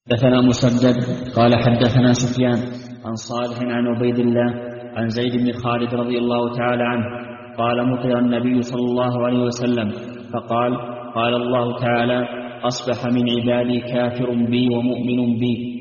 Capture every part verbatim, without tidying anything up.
حدثنا مسدد قال حدثنا سفيان عن صالح عن عبيد الله عن زيد بن خالد رضي الله تعالى عنه قال مطر النبي صلى الله عليه وسلم فقال قال الله تعالى أصبح من عبادي كافر بي ومؤمن بي.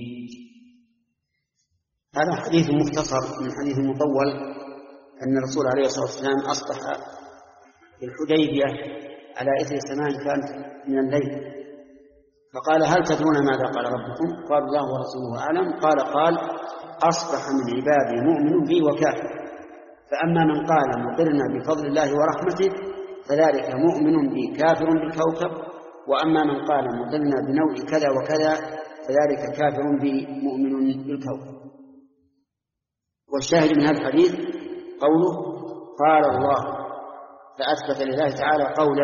هذا حديث مختصر من حديث مطول أن الرسول عليه الصلاة والسلام أصبح في الحديبية على إثر سماء كانت من الليل، فقال هل تدرون ماذا قال ربكم؟ قال الله ورسوله أعلم. قال قال أصبح من عبادي مؤمن بي وكافر، فأما من قال مطرنا بفضل الله ورحمته فذلك مؤمن بي كافر بالكوكب، وأما من قال مطرنا بنوع كذا وكذا فذلك كافر بي مؤمن بالكوكب. والشاهد من هذا الحديث قوله قال الله، فأثبت لله تعالى قولا.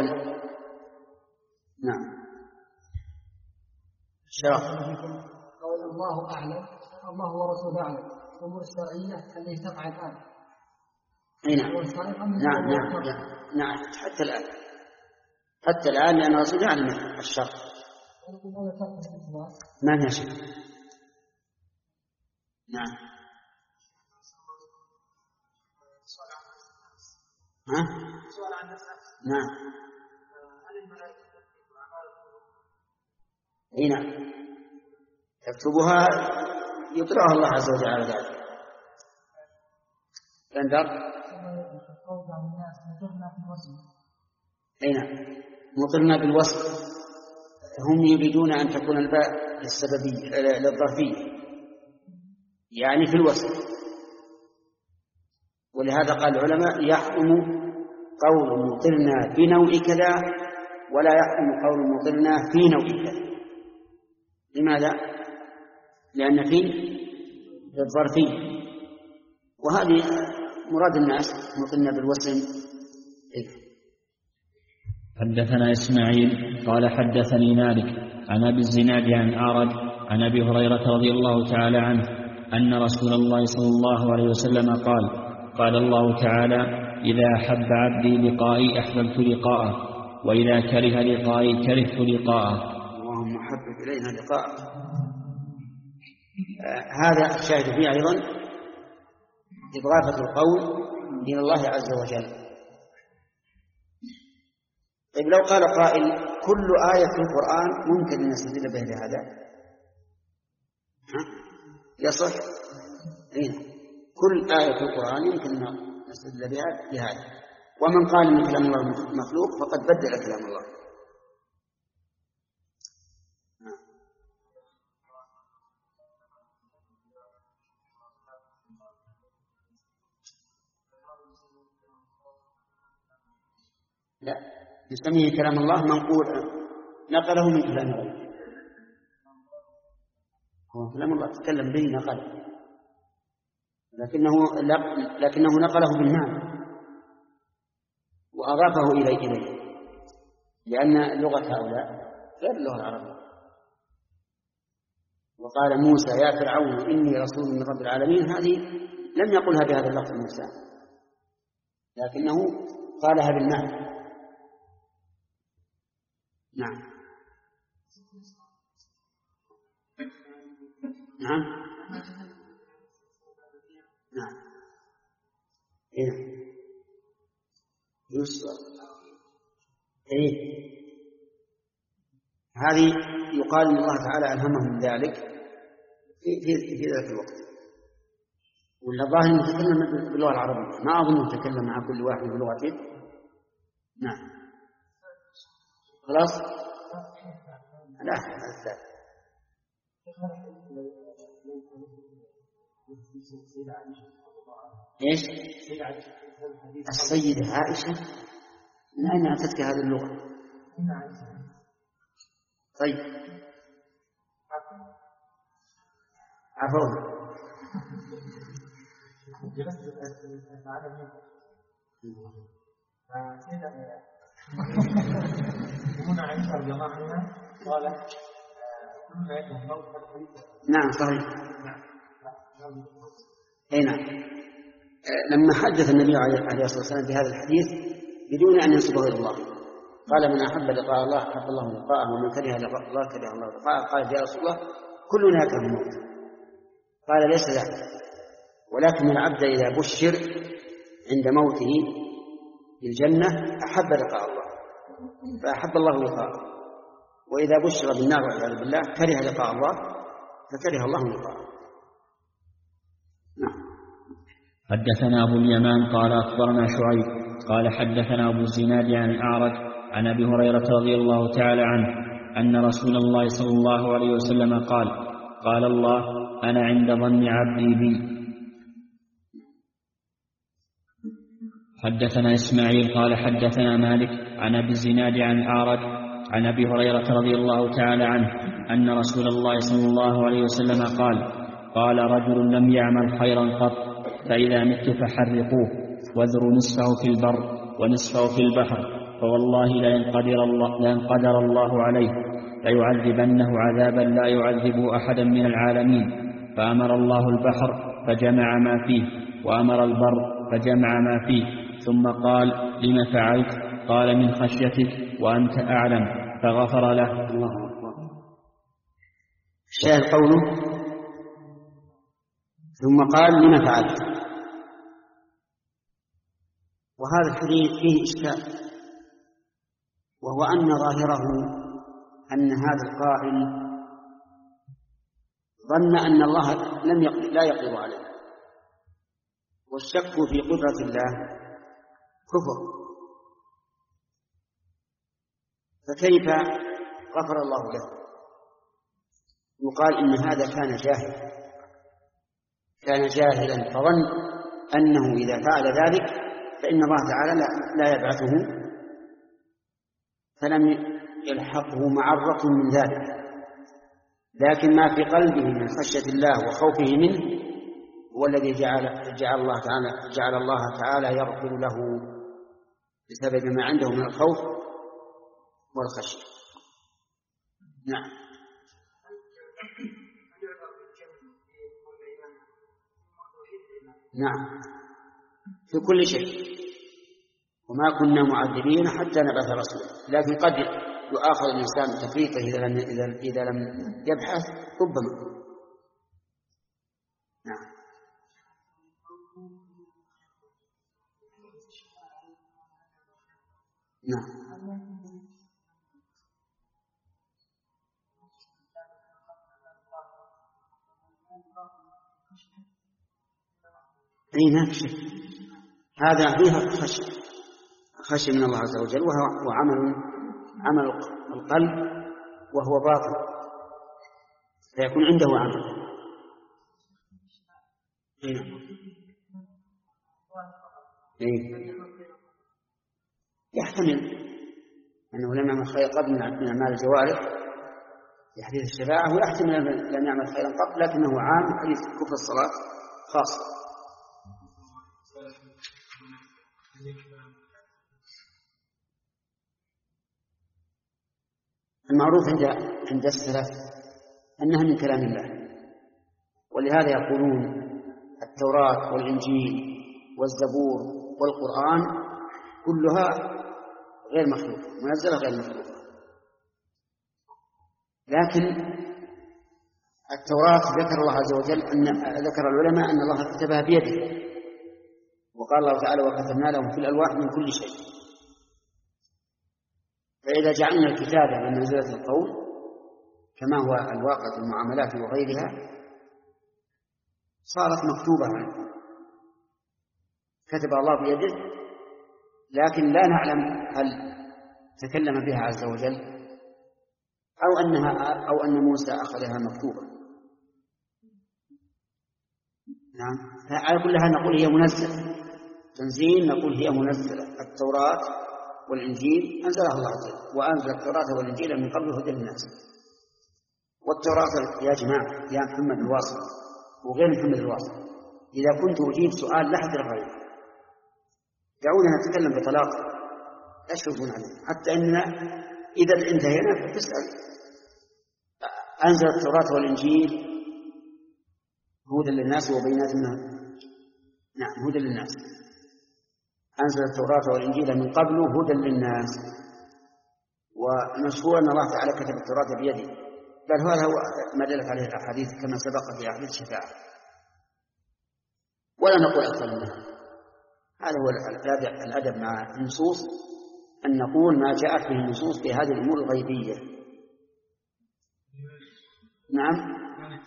نعم. شرف قول الله أعلم، الله ورسوله أعلم، الأمور الشرعية التي تقع الآن. نعم نعم نعم نعم حتى الآن حتى الآن لأن الرسول يعلم الشر ما فيها شيء. نعم. ها؟ نعم. اي نعم يكتبها يطلعها الله عز وجل على ذلك. تندر اي نعم مطرنا بالوصف، هم يريدون ان تكون الباء للسببيه للظرفيه يعني في الوصف، ولهذا قال العلماء يحكم قول مطرنا بنوع كذا ولا يحكم قول مطرنا في نوع كذا. لماذا؟ لأن في الظرفية، وهذه مراد الناس مطرنا بالوسم. حدثنا إسماعيل قال حدثني مالك عن أبي الزناد عن أعرج عن أبي هريرة رضي الله تعالى عنه أن رسول الله صلى الله عليه وسلم قال قال الله تعالى إذا أحب عبدي لقائي أحببت لقاءه وإذا كره لقائي كرهت لقاءه. اللهم حبب إلينا لقاءه. آه هذا الشاهد فيه أيضا إضافة القول إلى الله عز وجل. طيب لو قال قائل كل آية في القرآن ممكن أن نستدل به لهذا، يصح؟ إيه؟ كل آية في القرآن يمكن أن نستدل بها لهذا. ومن قال من كلام الله مخلوق فقد بدل كلام الله. لا نسميه كلام الله منقول نقله من كلام الله. هو كلام الله تكلم به نقل، لكنه لكنه نقله بالمعنى وأضافه إليه إليه لأن لغة هؤلاء غير اللغة العربية. وقال موسى يا فرعون إني رسول من رب العالمين، هذه لم يقلها بهذا اللفظ موسى، لكنه قالها بالمعنى. نعم نعم نعم إيه يسوع إيه هذه يقال إن الله تعالى ألهمهم من ذلك في في في ذلك الوقت. ولا ظاهر نتكلم باللغة العربية، ما أظن نتكلم مع كل واحد بلغته. نعم خلاص لا هذا ايش السيدة عائشة من أين أتتك هذه اللغة؟ طيب عفوا هنا عند الجماعة هنا قال نعم صحيح. اي نعم. لما حدث النبي عليه الصلاة والسلام بهذا الحديث بدون أن ينسبه إلى الله قال من أحب لقاء الله أحب الله لقاءه ومن كره لقاء الله كره الله لقاءه. قال يا رسول الله كلنا يكره الموت. قال ليس ذلك، ولكن العبد إذا بشر عند موته بالجنة أحب لقاء الله فأحب الله لقاءه، وإذا بشر بالنار والعياذ بالله كره لقاء الله فكره الله لقاءه. نعم. حدثنا أبو اليمان قال أخبرنا شعيب قال حدثنا أبو الزناد عن الأعرج عن أبي هريرة رضي الله تعالى عنه أن رسول الله صلى الله عليه وسلم قال قال الله أنا عند ظن عبدي بي. حدثنا إسماعيل قال حدثنا مالك عن أبي الزناد عن الأعرج عن أبي هريرة رضي الله تعالى عنه أن رسول الله صلى الله عليه وسلم قال قال رجل لم يعمل خيرا قط فإذا مت فحرقوه واذروا نصفه في البر ونصفه في البحر فوالله لئن قدر الله, لئن قدر الله عليه ليعذبنه عذابا لا يعذب أحدا من العالمين. فأمر الله البحر فجمع ما فيه وأمر البر فجمع ما فيه ثم قال لم فعلت؟ قال من خشيتك وأنت أعلم فغفر له. الله أكبر. الشاهد قوله ثم قال لم فعلت، وهذا الحديث فيه إشكال، وهو أن ظاهره أن هذا القائل ظن أن الله لم يقدر لا يقدر عليه، والشك في قدرة الله كفر، فكيف غفر الله له؟ يقال إن هذا كان جاهل كان جاهلا فظن أنه إذا فعل ذلك فإن الله تعالى لا يبعثه، فلم يلحقه معرة من ذلك، لكن ما في قلبه من خشية الله وخوفه منه هو الذي جعل جعل الله تعالى جعل الله تعالى يغفر له بسبب ما عنده من الخوف والخشية. نعم. نعم في كل شيء، وما كنا معذبين حتى نبعث رسولا، لكن قد يؤاخذ الإنسان تفريطه إذا لم إذا لم يبحث ربما. نعم. نعم. أي ما في شك، هذا فيها خشية خشية من الله عز وجل، وهو عمل عمل القلب وهو باطل فيكون عنده عمل. إيه؟ يحتمل أنه لم يعمل خير قبل من أعمال الجوارح في حديث الشفاعة، ويحتمل أن لم يعمل خيرا قبل لكنه عام حديث كفر الصلاة خاص. المعروف عند عند السلف أنها من كلام الله، ولهذا يقولون التوراة والإنجيل والزبور والقرآن كلها غير مخلوقة منزلة غير مخلوقة، لكن التوراة ذكر الله عز وجل أن ذكر العلماء أن الله كتبها بيده، وقال الله تعالى وكتبنا لهم في الألواح من كل شيء. فإذا جعلنا الكتابة بمنزلة القول كما هو الواقع في المعاملات وغيرها صارت مكتوبة عنه كتب الله بيده، لكن لا نعلم هل تكلم بها عز وجل أو أنها أو أن موسى أخذها مكتوبة. نعم. على كل حال نقول هي منزلة تنزيل، نقول هي منزلة. التوراة والإنجيل أنزلها الله عز وجل، وأنزل التوراة والإنجيل من قبل هدى للناس. والتوراة يا جماعة يا محمد الواصل وغير محمد الواصل، إذا كنت أجيب سؤال لا أحد غيره دعونا نتكلم بطلاق أشرفون عليه، حتى إننا إذا انتهينا فتسأل أنزل التوراة والإنجيل هدى للناس وبينات منها. نعم هدى للناس. أنزل التوراة والإنجيل من قبل هدى للناس، ومشهور أن الله تعالى كتب التوراة بيده بل هذا هو ما دلت عليه الأحاديث كما سبق في أحاديث الشفاعة، ولا نقول أكثر منها. هذا هو الأدب مع النصوص، أن نقول ما جاءت به النصوص في هذه الأمور الغيبية. نعم،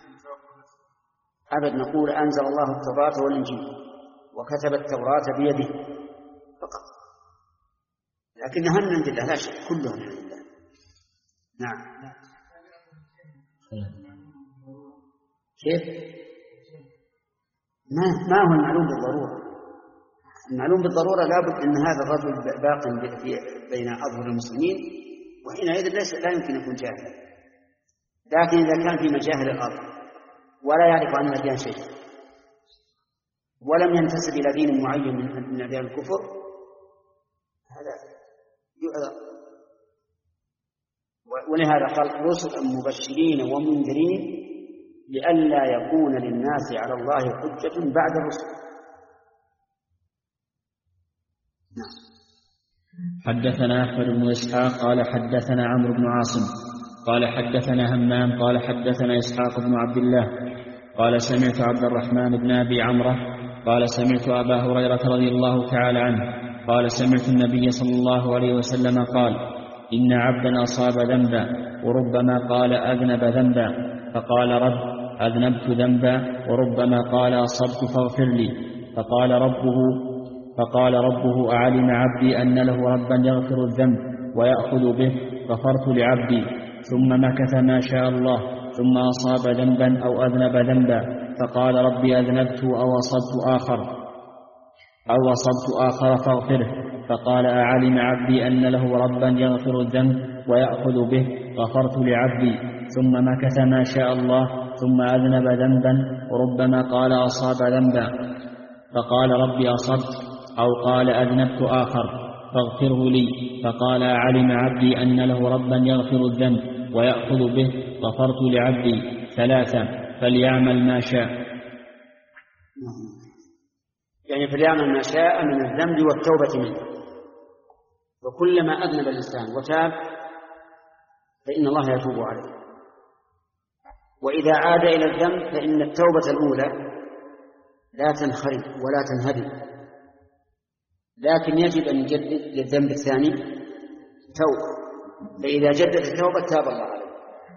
أبد نقول أنزل الله التوراة والإنجيل وكتب التوراة بيده فقط، لكنها من عند الله لا شك، كلهم من عند الله. نعم. كيف؟ ما ما هو المعلوم بالضرورة. المعلوم بالضرورة لابد أن هذا الرجل باق بين أظهر المسلمين، وحينئذ لا يمكن أن يكون جاهلا. لكن إذا كان في مجاهل الأرض ولا يعرف عن الأديان شيء ولم ينتسب إلى دين معين من أديان الكفر، هذا يؤذى. ولهذا قال رسلا مبشرين ومنذرين لئلا يكون للناس على الله حجة بعد الرسل. نعم. حدثنا أحمد بن إسحاق قال حدثنا عمرو بن عاصم قال حدثنا همام قال حدثنا إسحاق بن عبد الله قال سمعت عبد الرحمن بن أبي عمرو قال سمعت أبا هريرة رضي الله تعالى عنه قال سمعت النبي صلى الله عليه وسلم قال إن عبدا أصاب ذنبا وربما قال أذنب ذنبا فقال رب أذنبت ذنبا وربما قال أصبت فاغفر لي فقال ربه فقال ربه أعلم عبدي أن له ربا يغفر الذنب ويأخذ به غفرت لعبدي ثم مكث ما شاء الله ثم أصاب ذنبا أو أذنب ذنبا فقال ربي أذنبت أو أصبت آخر أو أصبت آخر فاغفره فقال أعلم عبدي أن له ربا يغفر الذنب ويأخذ به غفرت لعبدي ثم مكث ما شاء الله ثم أذنب ذنبا وربما قال أصاب ذنبا فقال ربي أصبت أو قال أذنبت آخر فاغفره لي فقال أعلم عبدي أن له ربا يغفر الذنب ويأخذ به غفرت لعبدي ثلاثة فليعمل ما شاء. يعني فليعمل ما شاء من الذنب والتوبة منه، وكلما أذنب الإنسان وتاب فإن الله يتوب عليه، وإذا عاد إلى الذنب فإن التوبة الأولى لا تنخرم ولا تنهدم، لكن يجب أن يجدد للذنب الثاني توبة، فإذا جدد التوبة تاب الله عليه.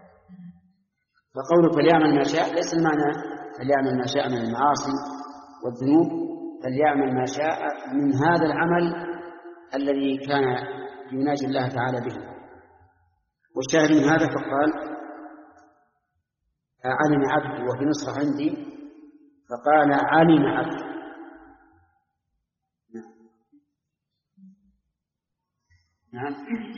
فقوله فليعمل ما شاء ليس المعنى فليعمل ما شاء من المعاصي والذنوب، فليعمل ما شاء من هذا العمل الذي كان يناجي الله تعالى به. والشاهد من هذا فقال علم عبد، وفي نسخة عندي فقال علم عبد. نعم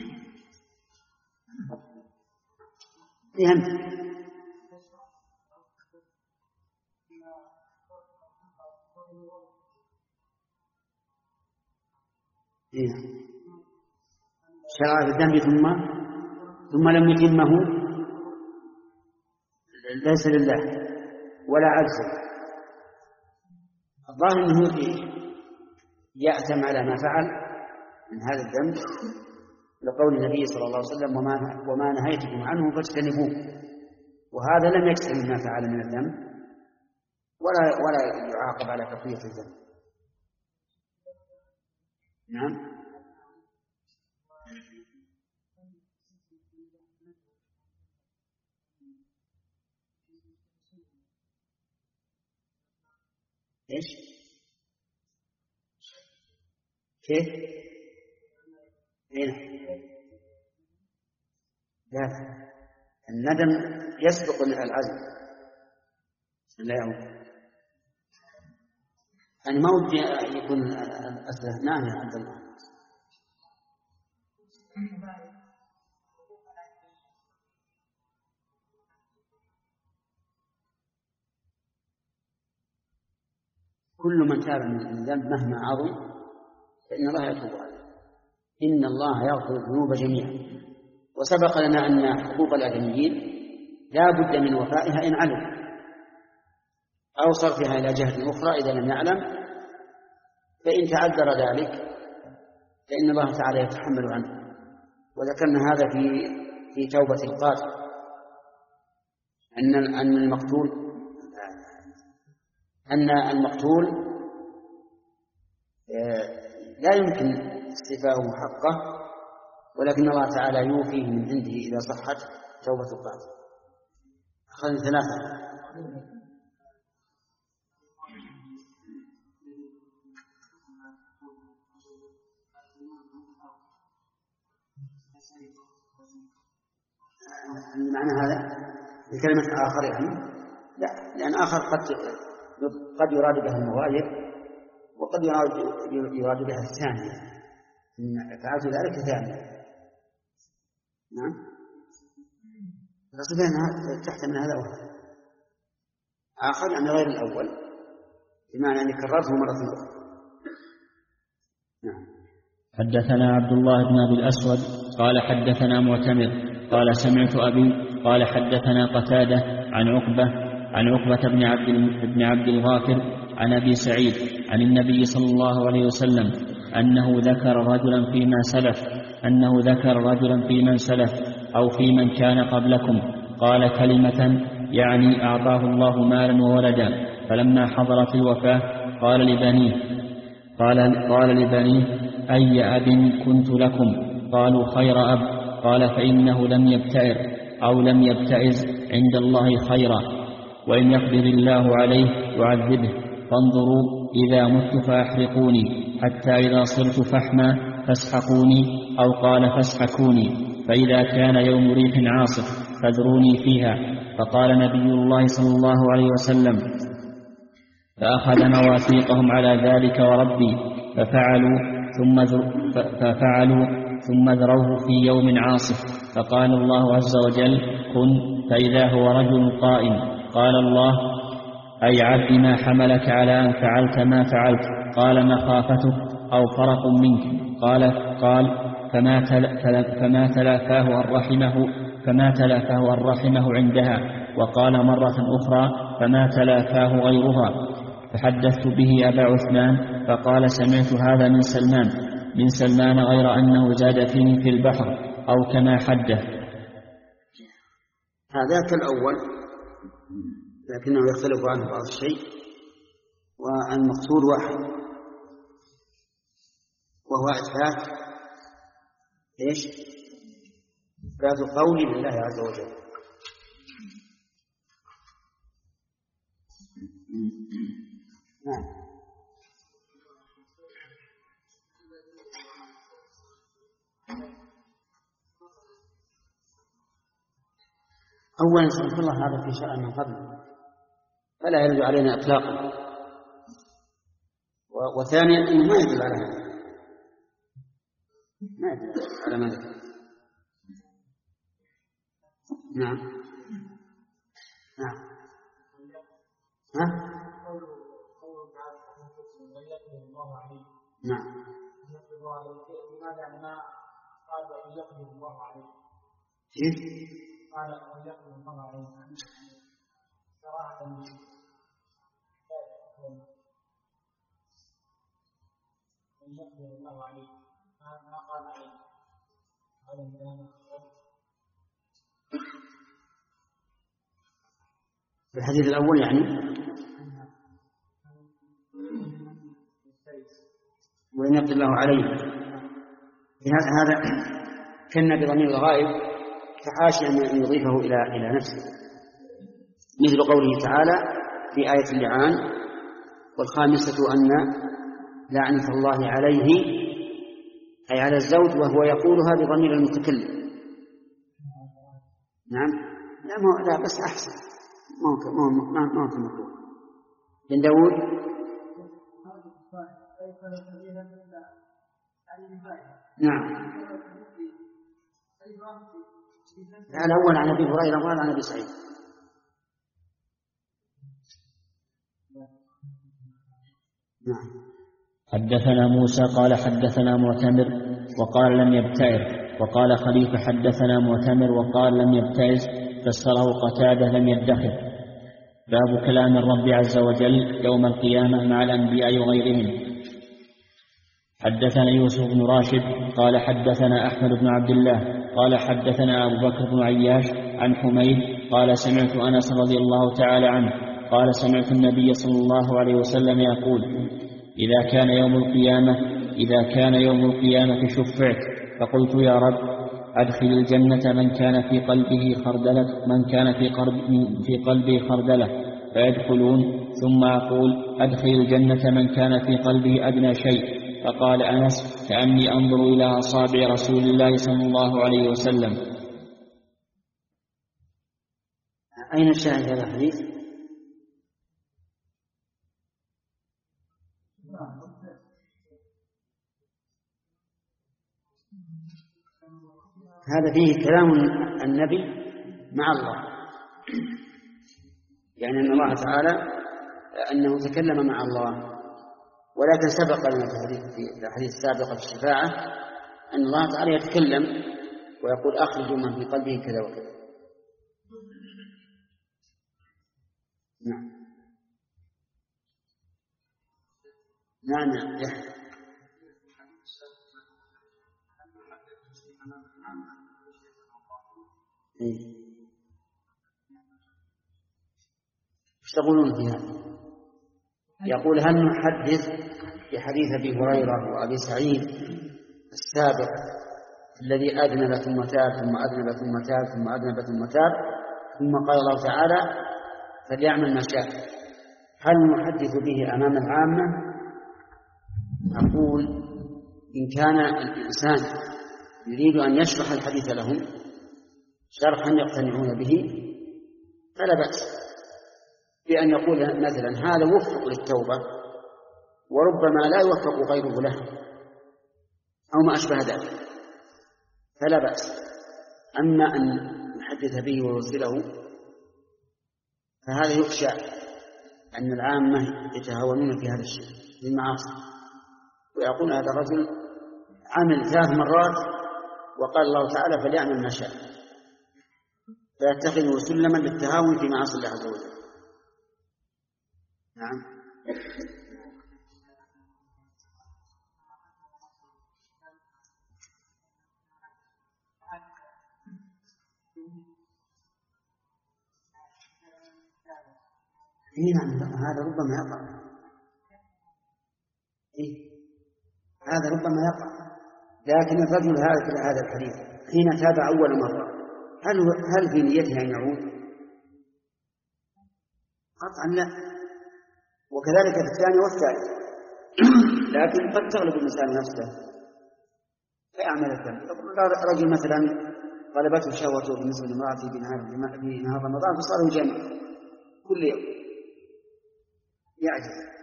فهمت. إيه. شرع الذنب ثم ثم لم يتمه ليس لله ولا عجزه. الظاهر انه يأثم على ما فعل من هذا الذنب لقول النبي صلى الله عليه وسلم وما, وما نهيتكم عنه فاجتنبوه، وهذا لم يجتنب ما فعل من الذنب ولا ولا يعاقب على كفية الذنب. نعم. ايش؟ كيف؟ هنا لا، الندم يسبق العزم. لا يعود. يعني ما ودي يكون أسبق. نعم يا عبد الله. كل من تاب من الذنب مهما عظم فإن الله يتوب عليه. إن الله يغفر الذنوب جميعا. وسبق لنا أن حقوق الآدميين لا بد من وفائها إن علم أو صرفها إلى جهة أخرى إذا لم يعلم، فإن تعذر ذلك فإن الله تعالى يتحمل عنه. وذكرنا هذا في في توبة القاتل أن أن المقتول أن المقتول لا يمكن استيفاؤه حقه، ولكن الله تعالى يوفيه من عنده إذا صحت توبة القاتل. أخذنا ثلاثة. معنى هذا بكلمة آخر يعني لا، لأن آخر قد قد يراد بها المغاير وقد يراد يراد بها الثانية، إن فعلت ذلك ثانية. نعم، الرسول تحتمل هذا وهذا. آخر يعني غير الأول، بمعنى أني كررته مرة أخرى. نعم. حدثنا عبد الله بن أبي الأسود قال حدثنا معتمر قال سمعت أبي قال حدثنا قتادة عن عقبة عن عقبة بن عبد بن عبد الغافر عن أبي سعيد عن النبي صلى الله عليه وسلم أنه ذكر رجلا فيما سلف أنه ذكر رجلا في من سلف أو في من كان قبلكم قال كلمة يعني أعطاه الله مالا وولدا، فلما حضرت الوفاة قال لبنيه قال, قال لبنيه أي أب كنت لكم؟ قالوا خير أب. قال فإنه لم يبتئر أو لم يبتئز عند الله خيرا، وإن يقدر الله عليه يعذبه، فانظروا إذا مت فأحرقوني حتى إذا صرت فحما فاسحقوني، أو قال فاسحكوني، فإذا كان يوم ريح عاصف فاذروني فيها. فقال نبي الله صلى الله عليه وسلم فأخذ مواثيقهم على ذلك وربي ففعلوا ثم ففعلوا ثم ذروه في يوم عاصف، فقال الله عز وجل كن، فإذا هو رجل قائم. قال الله أي عبد ما حملك على أن فعلت ما فعلت؟ قال مخافتك أو فرق منك. قال قال فما فما تلافاه الرحمه فما تلافاه الرحمه عندها. وقال مرة أخرى فما تلافاه غيرها. فحدثت به أبا عثمان فقال سمعت هذا من سلمان من سلمان غير أنه زاد فيه في البحر أو كما حدث. هذا كالأول لكنه يختلف عنه بعض الشيء، والمقصود واحد وهو إثبات إيش؟ إثبات قول لله عز وجل. نعم. أولا سبحان الله هذا في شأن من قبل فلا يرد علينا إطلاقا، وثانيا إنه ما يدل على هذا، ما يدل على ما ذكر. نعم نعم ها نعم. كيف؟ قال أن يقضي الله عليه صراحة أن يقضي الله عليه ما قال عليه في الحديث الأول يعني وإن يقضي الله عليه هذا كان بضمير الغائب فحاشا أن يضيفه إلى إلى نفسه، مثل قوله تعالى في آية اللعان والخامسة أن لعنة الله عليه أي على الزوج وهو يقولها بضمير المتكلم. نعم لا ما لا بس أحسن ما ما ما ما في مقول بن داود. نعم الأول عن أبي هريرة وهذا عن أبي سعيد. نعم. حدثنا موسى قال حدثنا معتمر وقال لم يبتئر، وقال خليفة حدثنا معتمر وقال لم يبتئز، فسره قتادة لم يدخر. باب كلام الرب عز وجل يوم القيامة مع الأنبياء وغيرهم. حدثنا يوسف بن راشد قال حدثنا أحمد بن عبد الله قال حدثنا أبو بكر بن عياش عن حميد قال سمعت أنس رضي الله تعالى عنه قال سمعت النبي صلى الله عليه وسلم يقول إذا كان يوم القيامة إذا كان يوم القيامة شفعت فقلت يا رب أدخل الجنة من كان في قلبه خردلة من كان في, قلب في قلبه خردلة فيدخلون ثم أقول أدخل الجنة من كان في قلبه أدنى شيء. فقال أنس كأني أنظر إلى أصابع رسول الله صلى الله عليه وسلم. أين الشاهد هذا الحديث؟ هذا فيه كلام النبي مع الله، يعني أن الله تعالى أنه تكلم مع الله، ولكن سبق لنا في الحديث السابق في الشفاعة أن الله تعالى يتكلم ويقول أخرجوا من في قلبه كذا وكذا. نعم نعم نعم يحيى. إيه. ايش تقولون في هذا؟ يقول هل نحدث بحديث ابي هريره وابي سعيد السابق الذي اذنب ثم تاب ثم اذنب ثم تاب ثم اذنب ثم تاب ثم قال الله تعالى فليعمل ما شاء، هل نحدث به امام العامه؟ اقول ان كان الانسان يريد ان يشرح الحديث لهم شرحا يقتنعون به فلا بأس بأن يقول مثلا هذا وفق للتوبة وربما لا يوفق غيره له أو ما أشبه ذلك، فلا بأس. أما أن يحدث به ويرسله فهذا يخشى أن العامة يتهاونون في هذا الشيء في المعاصي، ويقول هذا الرجل عمل ثلاث مرات وقال الله تعالى فليعمل ما شاء، فيتخذه سلما للتهاون في معاصي الله عز وجل. نعم إيه نعم هذا ربما يقع. إيه هذا ربما يقع، لكن الرجل هذا في هذا الحديث حين تاب أول مرة هل هل في نيته أن يعود؟ قطعا لا، وكذلك في الثاني والثالث. لكن قد تغلب الإنسان نفسه فيعمل الثاني. رجل مثلا غلبته شهوته بالنسبة لامرأته بنهار رمضان فصار يجامع كل يوم يعجز.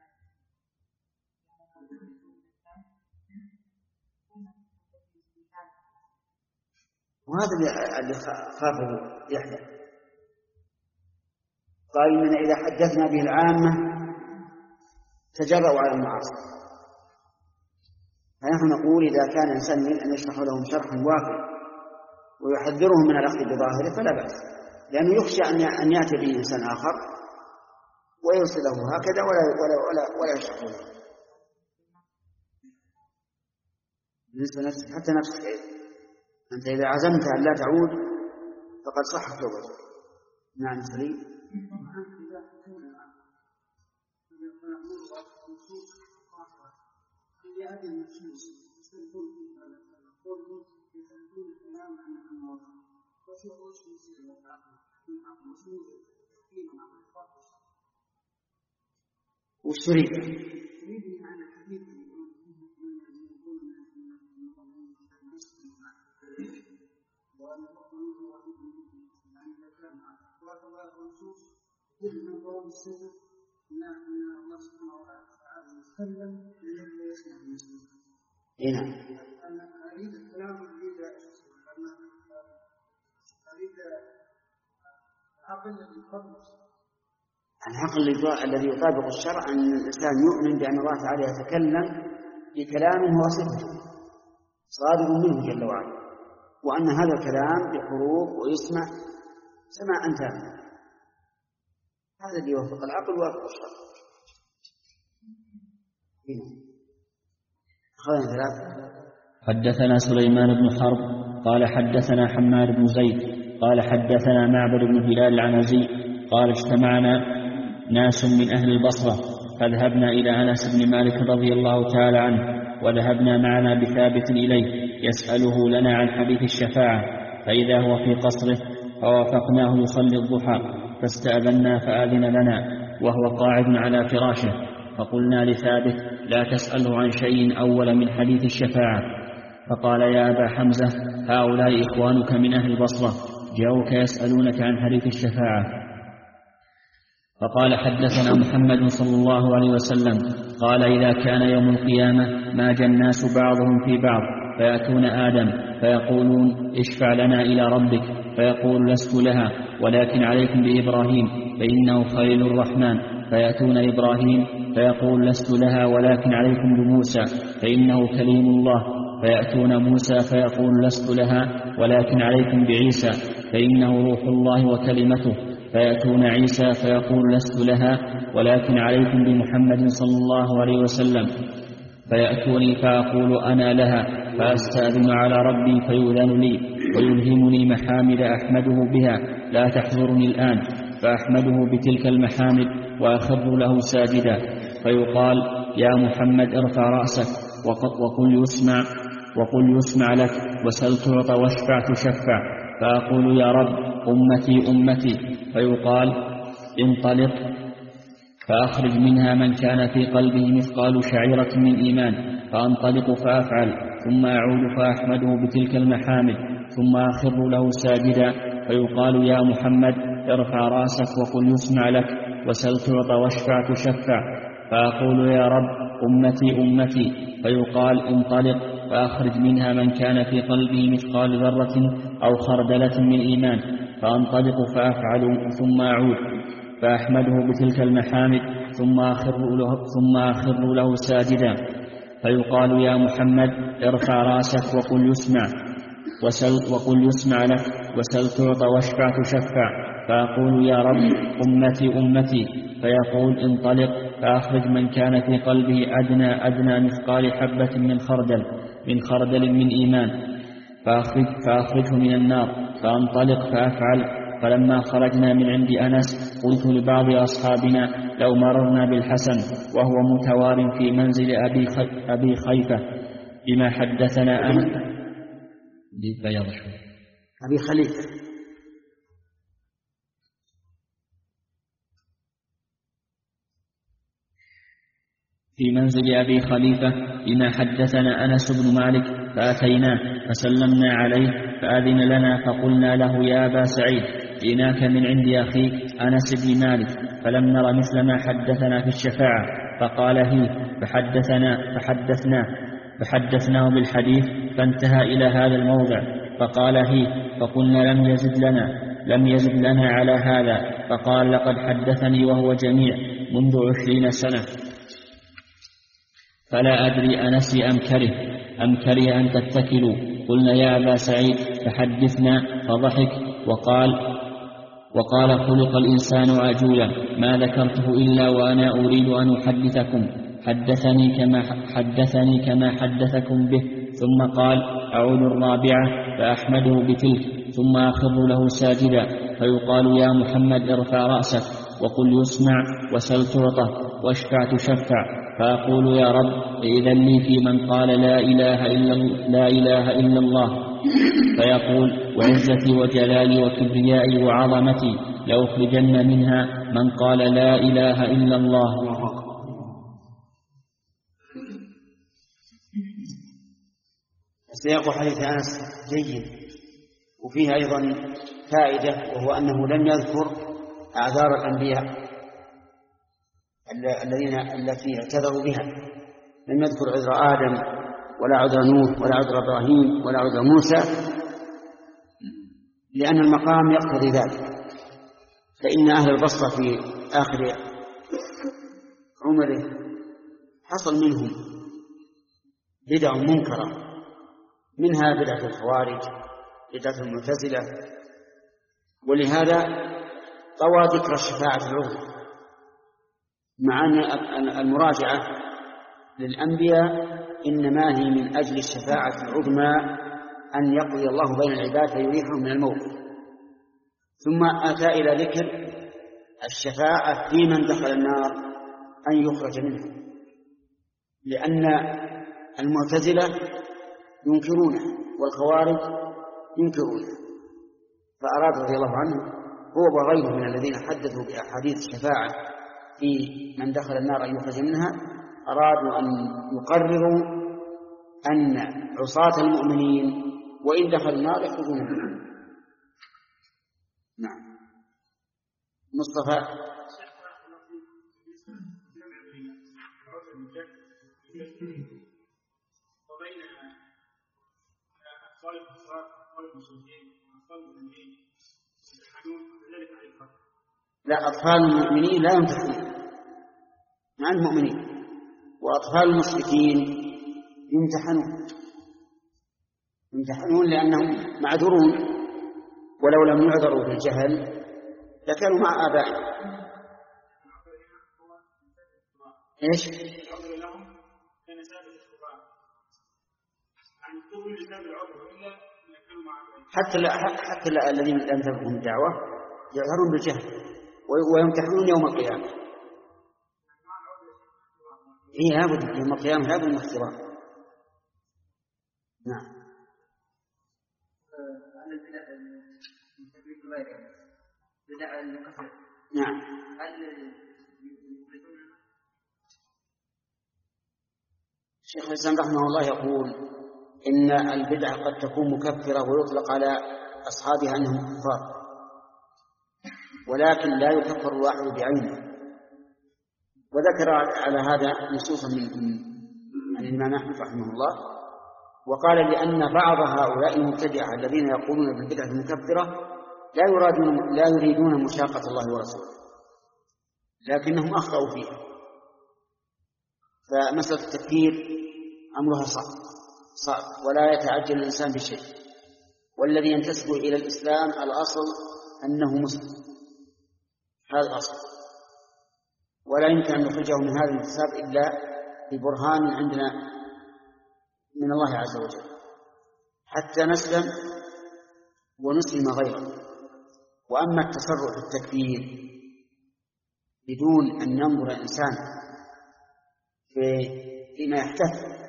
وهذا اللي خافه يحيى، قال إننا إذا حدثنا به العامة تجرأوا على المعاصي، فنحن نقول إذا كان الإنسان يريد أن يشرح لهم شرحا وافيا ويحذرهم من الأخذ بظاهره فلا بأس، لأنه يخشى أن يأتي به إنسان آخر ويرسله هكذا ولا ولا ولا, ولا يشرح له. بالنسبة لنفسك حتى نفسك أنت إذا عزمت أن لا تعود فقد صحت توبتك. نعم سليم. وش تريد؟ هنا العقل الذي يطابق الشرع أن الإنسان يؤمن بأن الله تعالى يتكلم بكلامه وصفته صادر منه جل وعلا، وأن هذا الكلام بحروف ويسمع سماعا تاما. هذا اللي يوفق العقل ويوفق الشرع. حدثنا سليمان بن حرب قال حدثنا حماد بن زيد قال حدثنا معبد بن هلال العنزي قال اجتمعنا ناس من أهل البصرة فذهبنا إلى أنس بن مالك رضي الله تعالى عنه وذهبنا معنا بثابت إليه يسأله لنا عن حديث الشفاعة فإذا هو في قصره فوافقناه يصلي الضحى فاستأذنا فآذن لنا وهو قاعد على فراشه فقلنا لثابت لا تسأله عن شيء أول من حديث الشفاعة فقال يا أبا حمزة هؤلاء إخوانك من أهل البصرة جاءوك يسألونك عن حديث الشفاعة. فقال حدثنا محمد صلى الله عليه وسلم قال إذا كان يوم القيامة ماج الناس بعضهم في بعض فيأتون آدم فيقولون اشفع لنا إلى ربك فيقول لست لها ولكن عليكم بإبراهيم فإنه خليل الرحمن فيأتون إبراهيم فيقول لست لها ولكن عليكم بموسى فإنه كليم الله فيأتون موسى فيقول لست لها ولكن عليكم بعيسى فإنه روح الله وكلمته فيأتون عيسى فيقول لست لها ولكن عليكم بمحمد صلى الله عليه وسلم فيأتوني فأقول أنا لها فأستأذن على ربي فيؤذن لي ويلهمني محامد أحمده بها لا تحضرني الآن فأحمده بتلك المحامد وأخر له ساجدا فيقال يا محمد ارفع رأسك وقل يسمع وقل يسمع لك وسل تعطى واشفع تشفع فأقول يا رب أمتي أمتي فيقال انطلق فأخرج منها من كان في قلبه مثقال شعيرة من إيمان فأنطلق فأفعل ثم أعود فأحمده بتلك المحامد ثم أخر له ساجدا فيقال يا محمد ارفع رأسك وقل يسمع لك وسل تعطى واشفع تشفع فأقول يا رب أمتي أمتي فيقال انطلق فأخرج منها من كان في قلبه مثقال ذرة أو خردلة من إيمان فأنطلق فأفعل ثم أعود فأحمده بتلك المحامد ثم أخر له, ثم أخر له ساجدا فيقال يا محمد ارفع رأسك وقل يسمع وسل وقل يسمع لك وسل تعطى واشفع تشفع فأقول يا رب أمتي أمتي فيقول انطلق فأخرج من كان في قلبه أدنى أدنى مثقال حبة من خردل من خردل من إيمان فأخرج فأخرجه من النار فأنطلق فأفعل فلما خرجنا من عند أنس قلت لبعض أصحابنا لو مررنا بالحسن وهو متوار في منزل أبي, خي... أبي خيفة بما حدثنا أنس أبي خليفة في منزل أبي خليفة بما حدثنا أنس بن مالك فأتيناه فسلمنا عليه فأذن لنا فقلنا له يا أبا سعيد جئناك من عند أخيك أنس بن مالك فلم نر مثل ما حدثنا في الشفاعة فقال هي فحدثنا فحدثنا فحدثناه بالحديث فانتهى إلى هذا الموضع فقال هي فقلنا لم يزد لنا لم يزد لنا على هذا فقال لقد حدثني وهو جميع منذ عشرين سنة فلا أدري أنسي أم كره أم كره أن تتكلوا قلنا يا أبا سعيد فحدثنا فضحك وقال وقال خلق الإنسان عجولا ما ذكرته إلا وأنا أريد أن أحدثكم حدثني كما حدثني كما حدثكم به ثم قال أعود الرابعة فأحمده بتلك ثم أخر له ساجدا فيقال يا محمد ارفع رأسك وقل يسمع وسل تعطى واشفع تشفع فأقول يا رب إذن لي في من قال لا إله إلا, لا إله إلا الله فيقول وعزتي وجلالي وكبريائي وعظمتي لأخرجن منها من قال لا إله إلا الله. سياق حديث أنس جيد وفيه أيضا فائدة وهو أنه لم يذكر أعذار الأنبياء الذين التي اعتذروا بها لم يذكر عذر آدم ولا عذر نوح ولا عذر إبراهيم ولا عذر موسى لأن المقام يقتضي ذلك فإن أهل البصرة في آخر عمره حصل منهم بدع منكرة منها بدعة الخوارج بدعة المعتزلة ولهذا طوى ذكر الشفاعة العظمى مع أن المراجعة للأنبياء إنما هي من أجل الشفاعة العظمى أن يقضي الله بين العباد فيريحهم من الموت. ثم أتى إلى ذكر الشفاعة في من دخل النار أن يخرج منها، لأن المعتزلة ينكرونه والخوارج ينكرونه، فأراد رضي الله عنه هو وغيره من الذين حدثوا بأحاديث الشفاعة في من دخل النار أن يخرج منها، أرادوا أن يقرروا أن عصاة المؤمنين وإن دخلوا النار يخرجون منها. نعم. مصطفى. لا، أطفال المؤمنين لا يمتحنون مع المؤمنين، وأطفال المشركين يمتحنون يمتحنون لأنهم معذورون، ولو لم يعذروا بالجهل لكانوا مع آبائهم. إيش؟ حتى لا حتى لا الذين لم تبلغهم الدعوة يظهرون بالجهل ويمتحنون يوم القيامة. إيه لابد يوم القيامة لابد من اختبار. نعم. نعم. الشيخ الإسلام رحمه الله يقول إن البدعة قد تكون مكفرة ويطلق على أصحابها أنهم كفار، ولكن لا يكفر الواحد بعينه. وذكر على هذا نصوصا من الإمام أحمد رحمه الله، وقال لأن بعض هؤلاء المبتدعة الذين يقولون بالبدعة المكفرة لا يريدون لا يريدون مشاقة الله ورسوله، لكنهم أخطأوا فيها. فمسألة التكفير أمرها صعب صعب ولا يتعجل الإنسان بشيء، والذي ينتسب إلى الإسلام الأصل أنه مسلم، هذا الأصل، ولا يمكن أن نخرجه من هذا الانتساب إلا ببرهان عندنا من الله عز وجل حتى نسلم ونسلم غيره. وأما التسرع في التكفير بدون أن ينظر الإنسان فيما يحتفل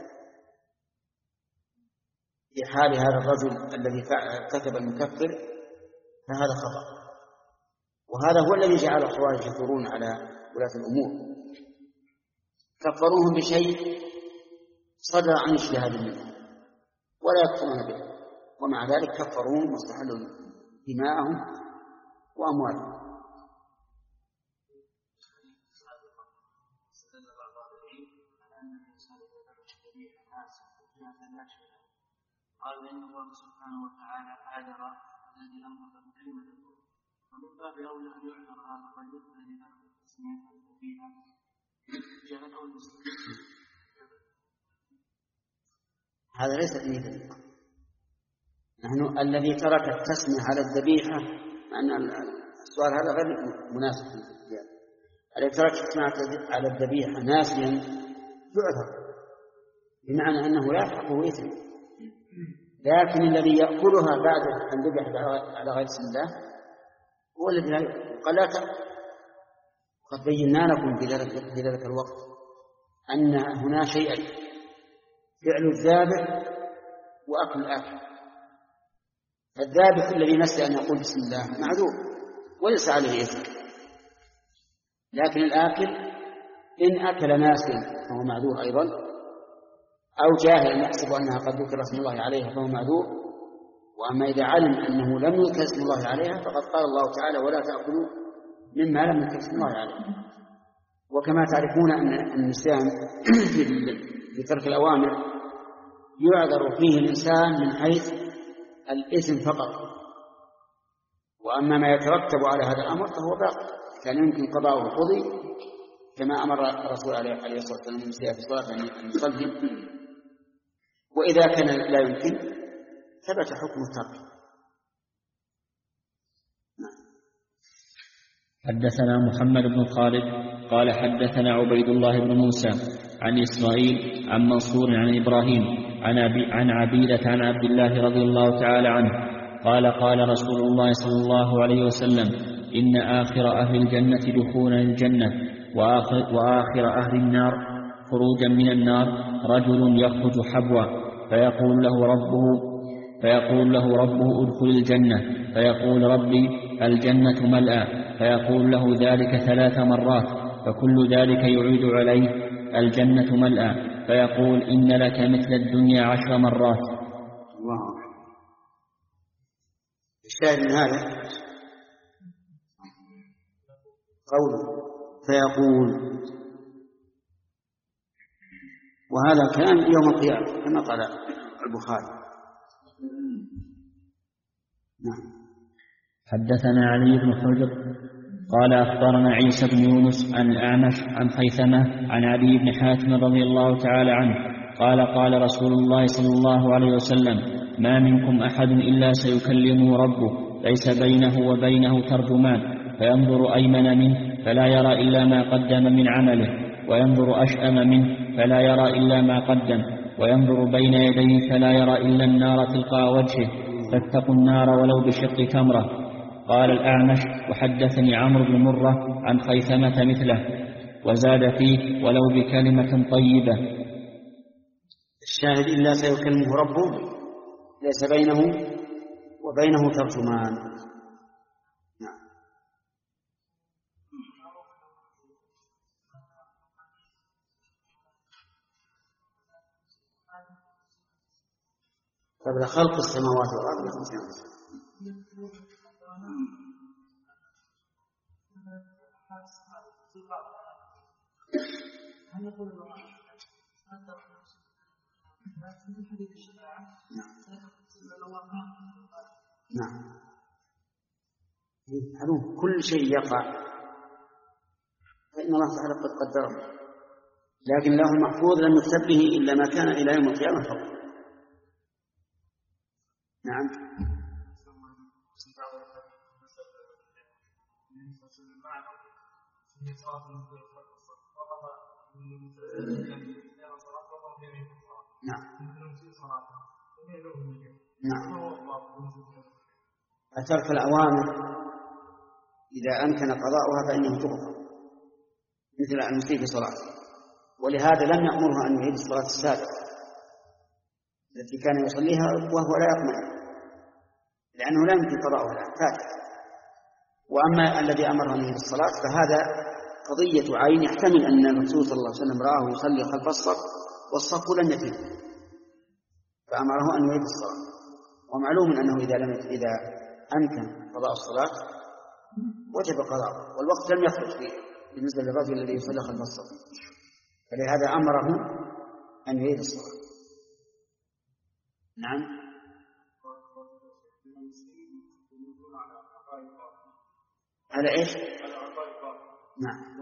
في حال هذا الرجل الذي كتب المكفر فهذا خطأ، وهذا هو الذي جعل الخوارج يثورون على ولاة الأمور، كفروهم بشيء صدر عن اجتهاد منهم ولا يكفرون به، ومع ذلك كفروهم واستحلوا دماءهم وأموالهم. قال إن الله سبحانه وتعالى عذر الذي أمر بكلمة الكفر، ومن باب أولى أن يعذر هذا الرجل الذي أمر بتسمية فيها جهته المسلمين. هذا ليس فيه دليل. نحن الذي ترك التسمية على الذبيحة، أن السؤال هذا غير مناسب في الدين. الذي ترك التسمية على الذبيحة ناسيا يعذر، بمعنى أنه لا يحقه إثم، لكن الذي يأكلها بعد أن ذبح على غير اسم الله هو الذي لا يأكل. قال لا تأكل. قد بينا لكم في ذلك الوقت أن هنا شيئين: فعل الذابح وأكل الآكل. الذابح الذي نسي أن يقول بسم الله معذور وليس عليه إثم، لكن الآكل إن أكل ناسيا فهو معذور أيضا، أو جاهل يحسب أنها قد ذكر اسم الله عليها فهو معذور. وأما إذا علم أنه لم يذكر اسم الله عليها فقد قال الله تعالى: ولا تأكلوا مما لم يذكر اسم الله عليه. وكما تعرفون أن النسيان في ترك الأوامر يعذر فيه الإنسان من حيث الإثم فقط، وأما ما يترتب على هذا الأمر فهو باقي، كان يمكن قضاءه قضي كما أمر الرسول عليه الصلاة والسلام المسيء في الصلاة أن يصلي، وإذا كان لا يمكن ثبت حكم الترك. حدثنا محمد بن خالد قال حدثنا عبيد الله بن موسى عن إسرائيل عن منصور عن إبراهيم عن عبيدة عن عبد الله رضي الله تعالى عنه قال قال رسول الله صلى الله عليه وسلم إن آخر أهل الجنة دخولا الجنة وآخر, وآخر أهل النار خروجا من النار رجل يخرج حبوا فيقول له ربه فيقول له ربه ادخل الجنة فيقول ربي الجنة ملأى فيقول له ذلك ثلاث مرات فكل ذلك يعيد عليه الجنة ملأى فيقول إن لك مثل الدنيا عشر مرات. الله. الشاهد من هذا قوله فيقول، وهذا كلام يوم القيامة كما قال البخاري. نعم. حدثنا علي بن حجر قال أخبرنا عيسى بن يونس عن الأعمش عن خيثمة عن عدي بن حاتم رضي الله تعالى عنه قال قال رسول الله صلى الله عليه وسلم ما منكم أحد إلا سيكلمه ربه ليس بينه وبينه ترجمان فينظر أيمن منه فلا يرى إلا ما قدم من عمله وينظر أشأم منه فلا يرى إلا ما قدم وينظر بين يديه فلا يرى إلا النار تلقاء وجهه فاتقوا النار ولو بشق تمرة. قال الأعمش وحدثني عمرو بن مرة عن خيثمة مثله وزاد فيه ولو بكلمة طيبة. الشاهد إلا سيكلمه ربه ليس بينه وبينه ترجمان. نعم. قبل خلق السماوات والأرض خمسين سنة. نعم. نعم. كل شيء يقع فإن الله تعالى قد قدره، لكن له محفوظ لم يكتب به إلا ما كان إلى يوم القيامة فقط. نعم. نعم. نعم. أترك الأوامر إذا أمكن قضاؤها فإنه تغفر مثل المسيء في صلاته، ولهذا لم يأمره أن يعيد الصلاة السابقة التي كان يصليها وهو لا يطمئن لأنه لا يمكن قضاؤها فاتت. وأما الذي أمره أن يعيد الصلاة فهذا قضية عين يحتمل أن الرسول صلى الله عليه وسلم رآه يصلي خلف الصف والصف لم يتم فأمره أن يعيد الصلاة. ومعلوم أنه إذا لم إذا أمكن قضاء الصلاة وجب قضاءه والوقت لم يخرج فيه بالنسبة للرجل الذي يصلي خلف الصف، فلهذا أمره أن يعيد الصلاة. نعم. على إيش؟ نعم.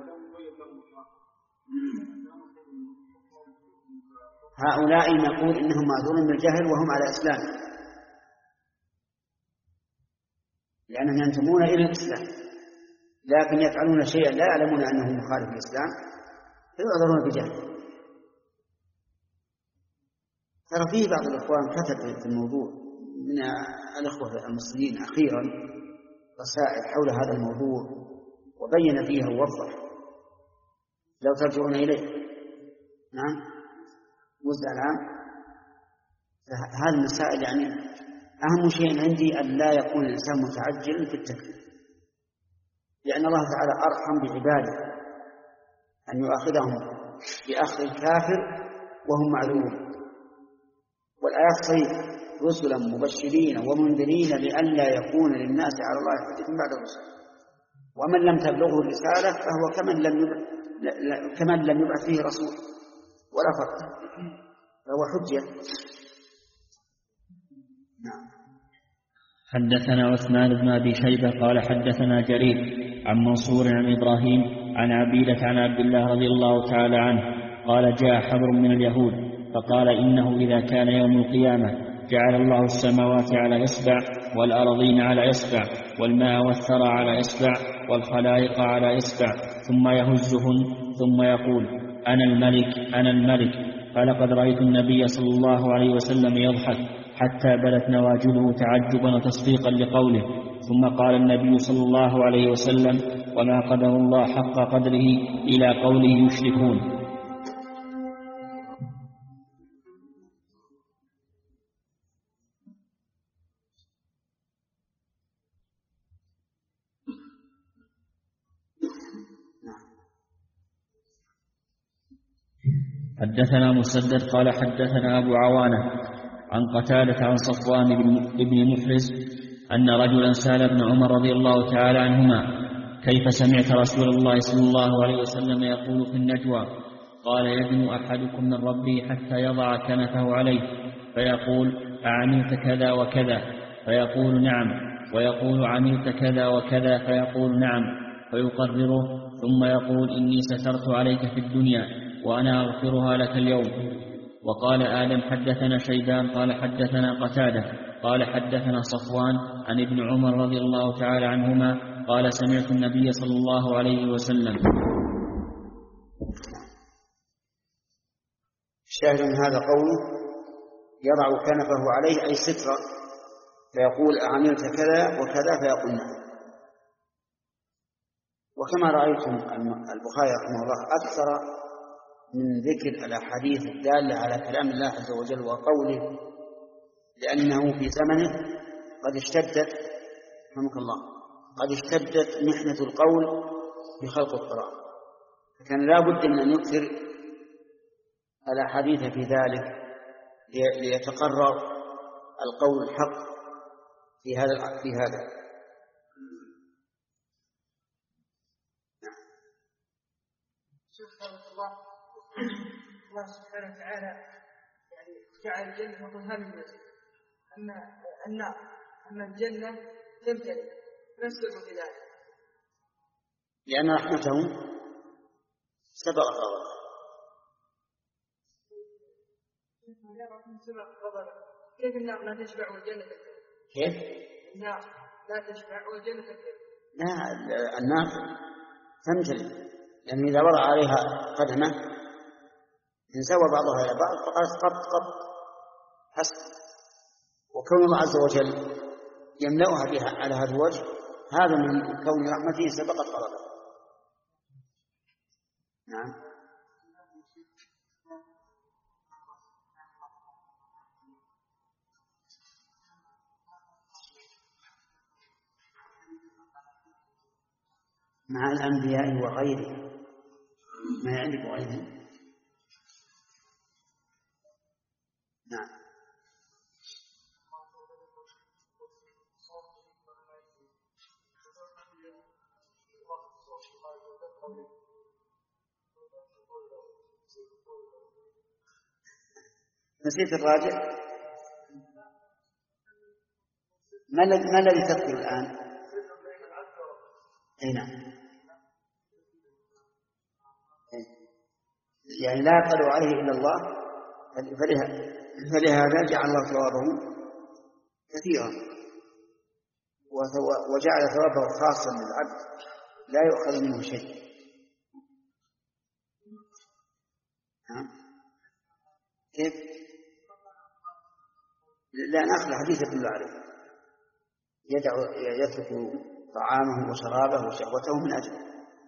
هؤلاء نقول إنهم معذورون بالجهل وهم على إسلام لأنهم ينتمون إلى الإسلام، لكن يفعلون شيئا لا يعلمون أنه مخالف الإسلام فيعذرون بجهل. ترى فيه بعض الإخوان كتب في الموضوع من الإخوة المسلمين أخيرا رسائل حول هذا الموضوع وبين فيها ووضح، لو ترجعون إليه. نعم. وزع العام. هذه المسائل يعني أهم شيء عندي أن لا يكون الإنسان متعجل في التكليف، لأن الله تعالى أرحم بعباده أن يؤاخذهم بأخذ الكافر وهم معلومون. والآيات صحيحة رسلا مبشرين ومنذرين لئلا يكون للناس على الله حجة بعد الرسل ومن لم تبلغه الرسالة فهو كمن لم يبعث كمن لم يبعث فيه رسول ولا فرق، فهو حجة. نعم. حدثنا عثمان بن أبي شيبة قال حدثنا جرير عن منصور عن إبراهيم عن عبيدة عن عبد الله رضي الله تعالى عنه قال جاء حبر من اليهود فقال إنه إذا كان يوم القيامة جعل الله السماوات على إصبع والأرضين على إصبع والماء والثرى على إصبع والخلائق على إصبع ثم يهزهن ثم يقول أنا الملك أنا الملك. فلقد رأيت النبي صلى الله عليه وسلم يضحك حتى بدت نواجذه تعجبا وتصديقا لقوله. ثم قال النبي صلى الله عليه وسلم: وما قدر الله حق قدره، إلى قوله يشركون. حدثنا مسدد قال حدثنا أبو عوانة عن قتادة عن صفوان بن محرز أن رجلا سأل ابن عمر رضي الله تعالى عنهما: كيف سمعت رسول الله صلى الله عليه وسلم يقول في النجوى؟ قال: يدنو أحدكم من ربه حتى يضع كنفه عليه فيقول: أعملت كذا وكذا؟ فيقول: نعم. ويقول: عملت كذا وكذا؟ فيقول: نعم. فيقرره ثم يقول: إني سترت عليك في الدنيا وأنا أغفرها لك اليوم. وقال آدم: حدثنا شيبان قال حدثنا قتادة قال حدثنا صفوان عن ابن عمر رضي الله تعالى عنهما قال: سمعت النبي صلى الله عليه وسلم. الشاهد من هذا قوله: يضع كنفه عليه أي سترة، فيقول: أعملت كذا وكذا؟ فيقول: نعم. وكما رأيتم البخاري رحمه الله أكثر من ذكر الأحاديث الدالة على كلام الله عز وجل وقوله، لأنه في زمنه قد اشتدت رحمك الله قد اشتدت محنة القول في خلق القرآن، فكان لا بد من أن يكثر الأحاديث في ذلك ليتقرر القول الحق في هذا في هذا الله سبحانه وتعالى يعني جعل الجنة مطهرا للناس، أن النار أن الجنة تمتلئ، نسبة في ذلك لأن رحمته سبق غضبه. كيف النار لا تشبع والجنة تمتلئ؟ كيف؟ النار لا تشبع والجنة تمتلئ. لا، النار تمتلئ، لأن إذا وضع عليها قدمه إن سوى بعضها إلى بعض فقالت قط قط حسب. وكون الله عز وجل يملأها بها على هذا الوجه هذا من كون رحمته سبقت غضبه. نعم. مع الأنبياء وغيرهم، ما يعرف غيرهم. نعم. نسيت الراجع. ما الذي تذكر الآن؟ أي نعم، يعني لا يطلع عليه إلا الله، فلهذا جعل الله ثوابه كثيرا وجعل ثوابه خاصا للعبد لا يؤخذ منه شيء. ها؟ كيف؟ لا نأخذ حديث يدل عليه، يدع يترك طعامه وشرابه وشهوته من أجله.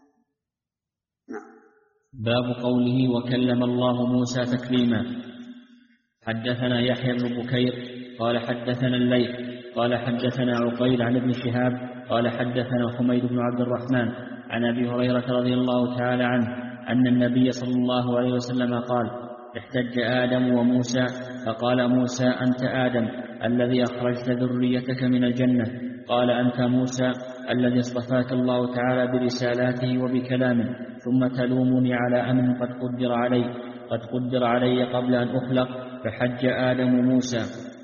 نعم. باب قوله: وكلم الله موسى تكليما. حدثنا يحيى بن بكير قال حدثنا الليث قال حدثنا عقيل عن ابن شهاب قال حدثنا حميد بن عبد الرحمن عن أبي هريرة رضي الله تعالى عنه أن النبي صلى الله عليه وسلم قال: احتج آدم وموسى فقال موسى: أنت آدم الذي أخرجت ذريتك من الجنة. قال: أنت موسى الذي اصطفاك الله تعالى برسالاته وبكلامه، ثم تلومني على أمر قد قدر علي قد قدر علي قبل أن أخلق. فحج آدم موسى.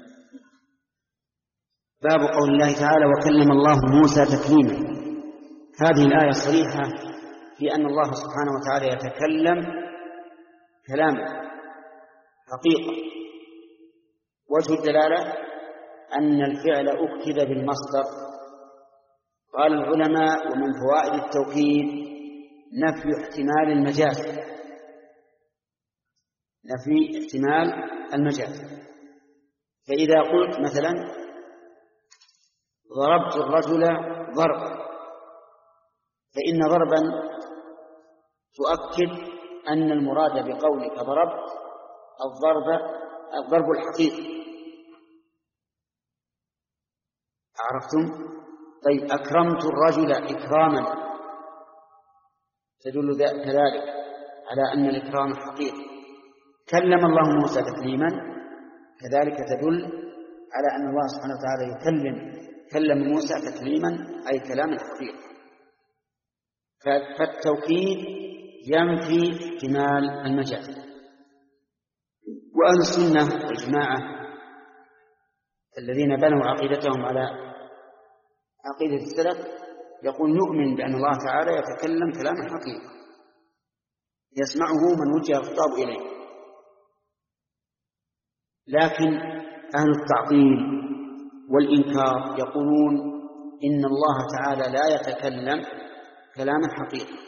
باب قول الله تعالى: وكلم الله موسى تكليما. هذه الآية صريحة في أن الله سبحانه وتعالى يتكلم كلاما حقيقة. وجه الدلالة أن الفعل أكد بالمصدر. قال العلماء: ومن فوائد التوكيد نفي احتمال المجاز، نفي احتمال المجاز. فإذا قلت مثلا ضربت الرجل ضربا، فإن ضربا تؤكد أن المراد بقولك ضربت الضرب الضرب الحقيقي. عرفتم؟ طيب أكرمت الرجل إكراما تدل كذلك على أن الإكرام حقيقي. كلم الله موسى تكليما كذلك تدل على أن الله سبحانه وتعالى يكلم كلم موسى تكليما أي كلام حقيقي. فالتوكيد ينفي احتمال المجاز. وأهل السنة والجماعة الذين بنوا عقيدتهم على عقيدة السلف يقول نؤمن بأن الله تعالى يتكلم كلاما حقيقي يسمعه من وجه الخطاب إليه. لكن أهل التعطيل والإنكار يقولون إن الله تعالى لا يتكلم كلاما حقيقي،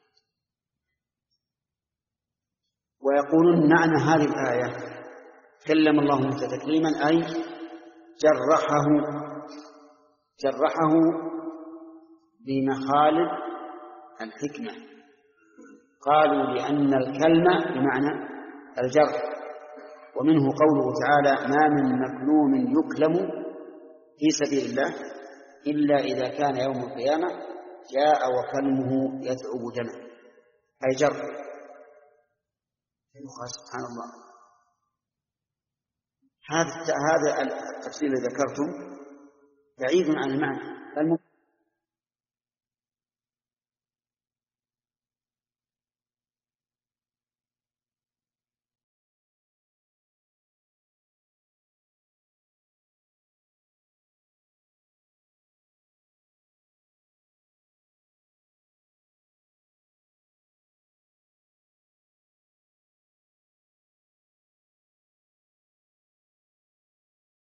ويقولون معنى هذه الآية كلم الله موسى تكليما أي جرحه جرحه بمخالب الحكمة. قالوا لأن الكلمة بمعنى الجرح، ومنه قوله تعالى ما من مكلوم يكلم في سبيل الله إلا إذا كان يوم القيامة جاء وكلمه يثعب دمه أي جرح. سبحان الله. هذا هذا التفسير الذي ذكرته بعيد عن المعنى.